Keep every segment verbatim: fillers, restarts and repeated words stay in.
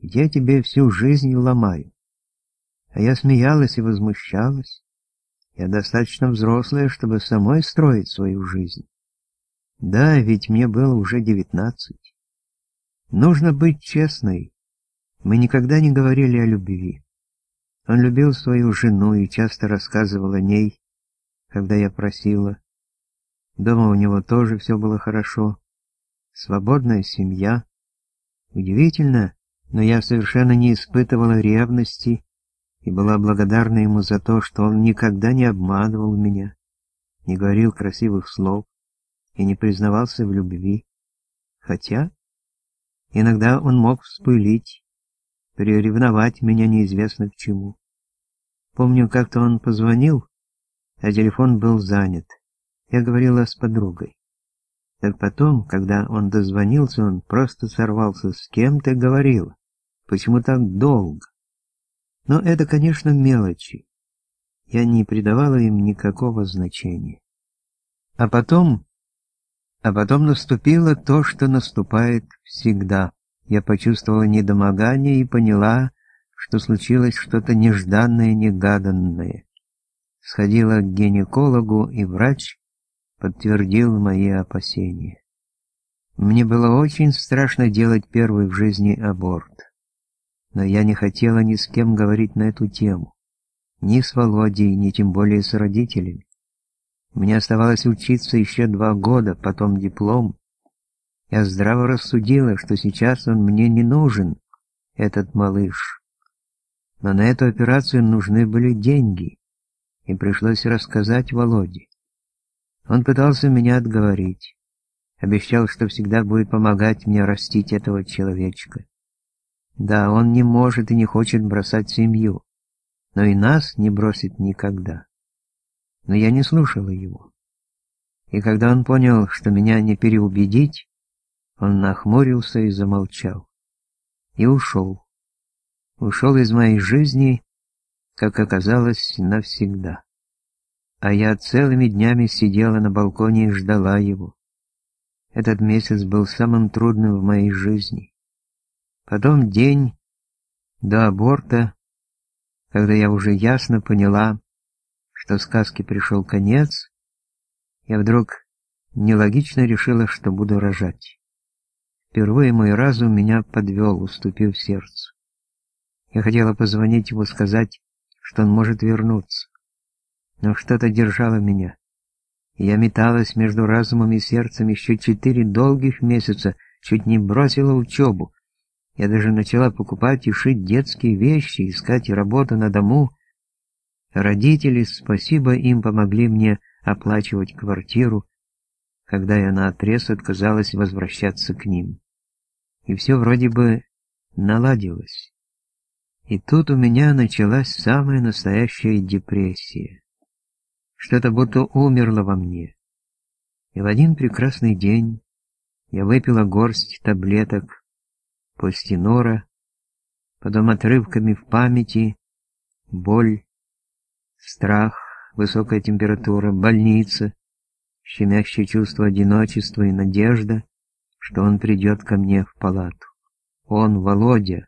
Я тебе всю жизнь ломаю. А я смеялась и возмущалась. Я достаточно взрослая, чтобы самой строить свою жизнь. Да, ведь мне было уже девятнадцать. Нужно быть честной. Мы никогда не говорили о любви. Он любил свою жену и часто рассказывал о ней, когда я просила. Дома у него тоже все было хорошо. Свободная семья. Удивительно, но я совершенно не испытывала ревности и была благодарна ему за то, что он никогда не обманывал меня, не говорил красивых слов и не признавался в любви. Хотя иногда он мог вспылить, приревновать меня неизвестно к чему. Помню, как-то он позвонил, а телефон был занят. Я говорила с подругой. Так потом, когда он дозвонился, он просто сорвался. «С кем ты говорила? Почему так долго?» Но это, конечно, мелочи. Я не придавала им никакого значения. А потом... А потом наступило то, что наступает всегда. Я почувствовала недомогание и поняла, что случилось что-то нежданное, негаданное. Сходила к гинекологу, и врач подтвердил мои опасения. Мне было очень страшно делать первый в жизни аборт. Но я не хотела ни с кем говорить на эту тему. Ни с Володей, ни тем более с родителями. Мне оставалось учиться еще два года, потом диплом. Я здраво рассудила, что сейчас он мне не нужен, этот малыш. Но на эту операцию нужны были деньги, и пришлось рассказать Володе. Он пытался меня отговорить. Обещал, что всегда будет помогать мне растить этого человечка. Да, он не может и не хочет бросать семью, но и нас не бросит никогда. Но я не слушала его. И когда он понял, что меня не переубедить, он нахмурился и замолчал. И ушел. Ушел из моей жизни, как оказалось, навсегда. А я целыми днями сидела на балконе и ждала его. Этот месяц был самым трудным в моей жизни. Потом день до аборта, когда я уже ясно поняла, что сказке пришел конец, я вдруг нелогично решила, что буду рожать. Впервые мой разум меня подвел, уступив сердцу. Я хотела позвонить ему, сказать, что он может вернуться. Но что-то держало меня. И я металась между разумом и сердцем еще четыре долгих месяца, чуть не бросила учебу. Я даже начала покупать и шить детские вещи, искать работу на дому. Родители, спасибо им, помогли мне оплачивать квартиру, когда я наотрез отказалась возвращаться к ним. И все вроде бы наладилось. И тут у меня началась самая настоящая депрессия. Что-то будто умерло во мне. И в один прекрасный день я выпила горсть таблеток Постинора, потом отрывками в памяти, боль, страх, высокая температура, больница, щемящее чувство одиночества и надежда, что он придет ко мне в палату. Он, Володя.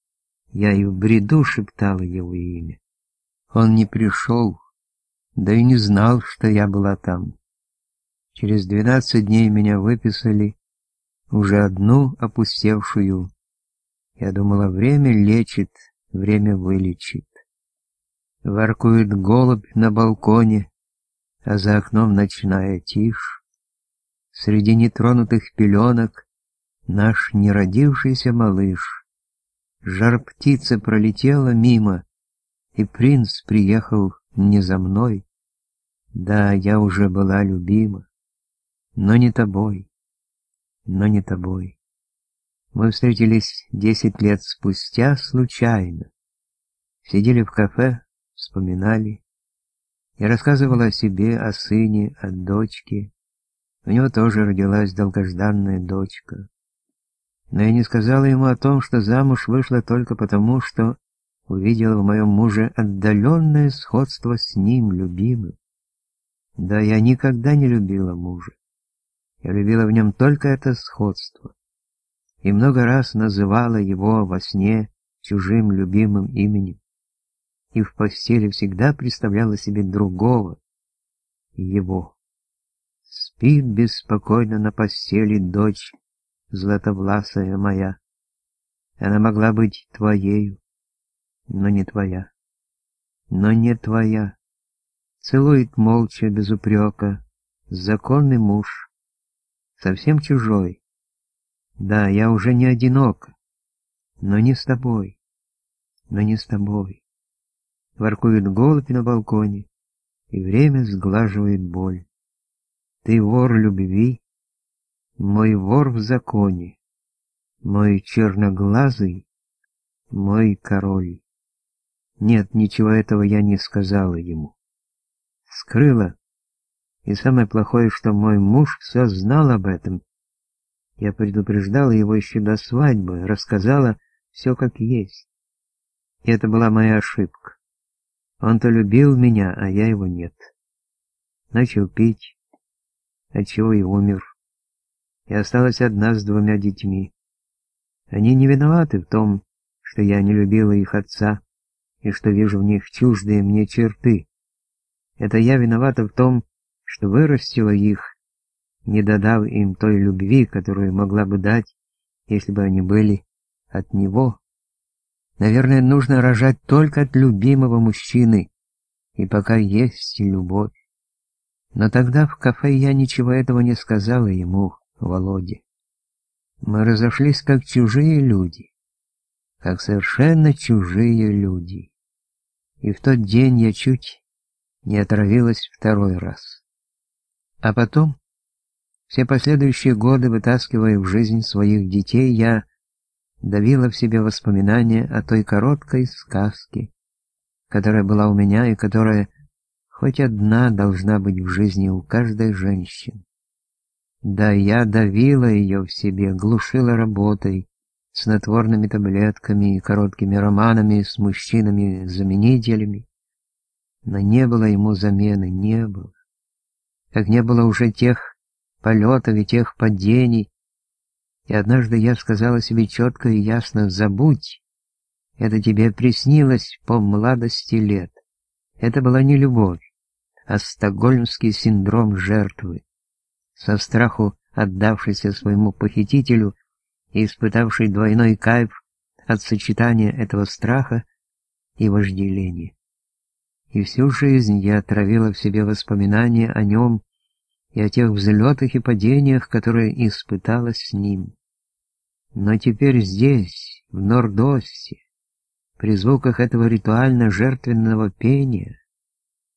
Я и в бреду шептала его имя. Он не пришел, да и не знал, что я была там. Через двенадцать дней меня выписали, уже одну опустевшую. Я думала, время лечит, время вылечит. Воркует голубь на балконе, а за окном ночная тишь. Среди нетронутых пеленок наш неродившийся малыш. Жар-птица пролетела мимо, и принц приехал не за мной. Да, я уже была любима, но не тобой, но не тобой. Мы встретились десять лет спустя случайно. Сидели в кафе, вспоминали. Я рассказывала о себе, о сыне, о дочке. У него тоже родилась долгожданная дочка. Но я не сказала ему о том, что замуж вышла только потому, что увидела в моем муже отдаленное сходство с ним, любимым. Да, я никогда не любила мужа. Я любила в нем только это сходство. и много раз называла его во сне чужим любимым именем, и в постели всегда представляла себе другого, его. Спит беспокойно на постели дочь златовласая моя. Она могла быть твоею, но не твоя, но не твоя. Целует молча, без упрека, законный муж, совсем чужой. Да, я уже не одинока, но не с тобой, но не с тобой. Воркует голубь на балконе, и время сглаживает боль. Ты вор любви, мой вор в законе, мой черноглазый, мой король. Нет, ничего этого я не сказала ему. Скрыла. И самое плохое, что мой муж все знал об этом. Я предупреждала его еще до свадьбы, рассказала все как есть. И это была моя ошибка. Он-то любил меня, а я его нет. Начал пить, отчего и умер. И осталась одна с двумя детьми. Они не виноваты в том, что я не любила их отца, и что вижу в них чуждые мне черты. Это я виновата в том, что вырастила их, не додав им той любви, которую могла бы дать, если бы они были от него. Наверное, нужно рожать только от любимого мужчины, и пока есть любовь. Но тогда в кафе я ничего этого не сказала ему, Володе. Мы разошлись как чужие люди, как совершенно чужие люди. И в тот день я чуть не отравилась второй раз. А потом, все последующие годы, вытаскивая в жизнь своих детей, я давила в себе воспоминания о той короткой сказке, которая была у меня и которая хоть одна должна быть в жизни у каждой женщины. Да, я давила ее в себе, глушила работой, снотворными таблетками и короткими романами с мужчинами-заменителями. Но не было ему замены, не было. Как не было уже тех полетов и тех падений. И однажды я сказала себе четко и ясно: забудь, это тебе приснилось по младости лет. Это была не любовь, а стокгольмский синдром жертвы, со страху отдавшийся своему похитителю и испытавший двойной кайф от сочетания этого страха и вожделения. И всю жизнь я травила в себе воспоминания о нем и о тех взлетах и падениях, которые испытала с ним. Но теперь здесь, в Нордосте, при звуках этого ритуально-жертвенного пения,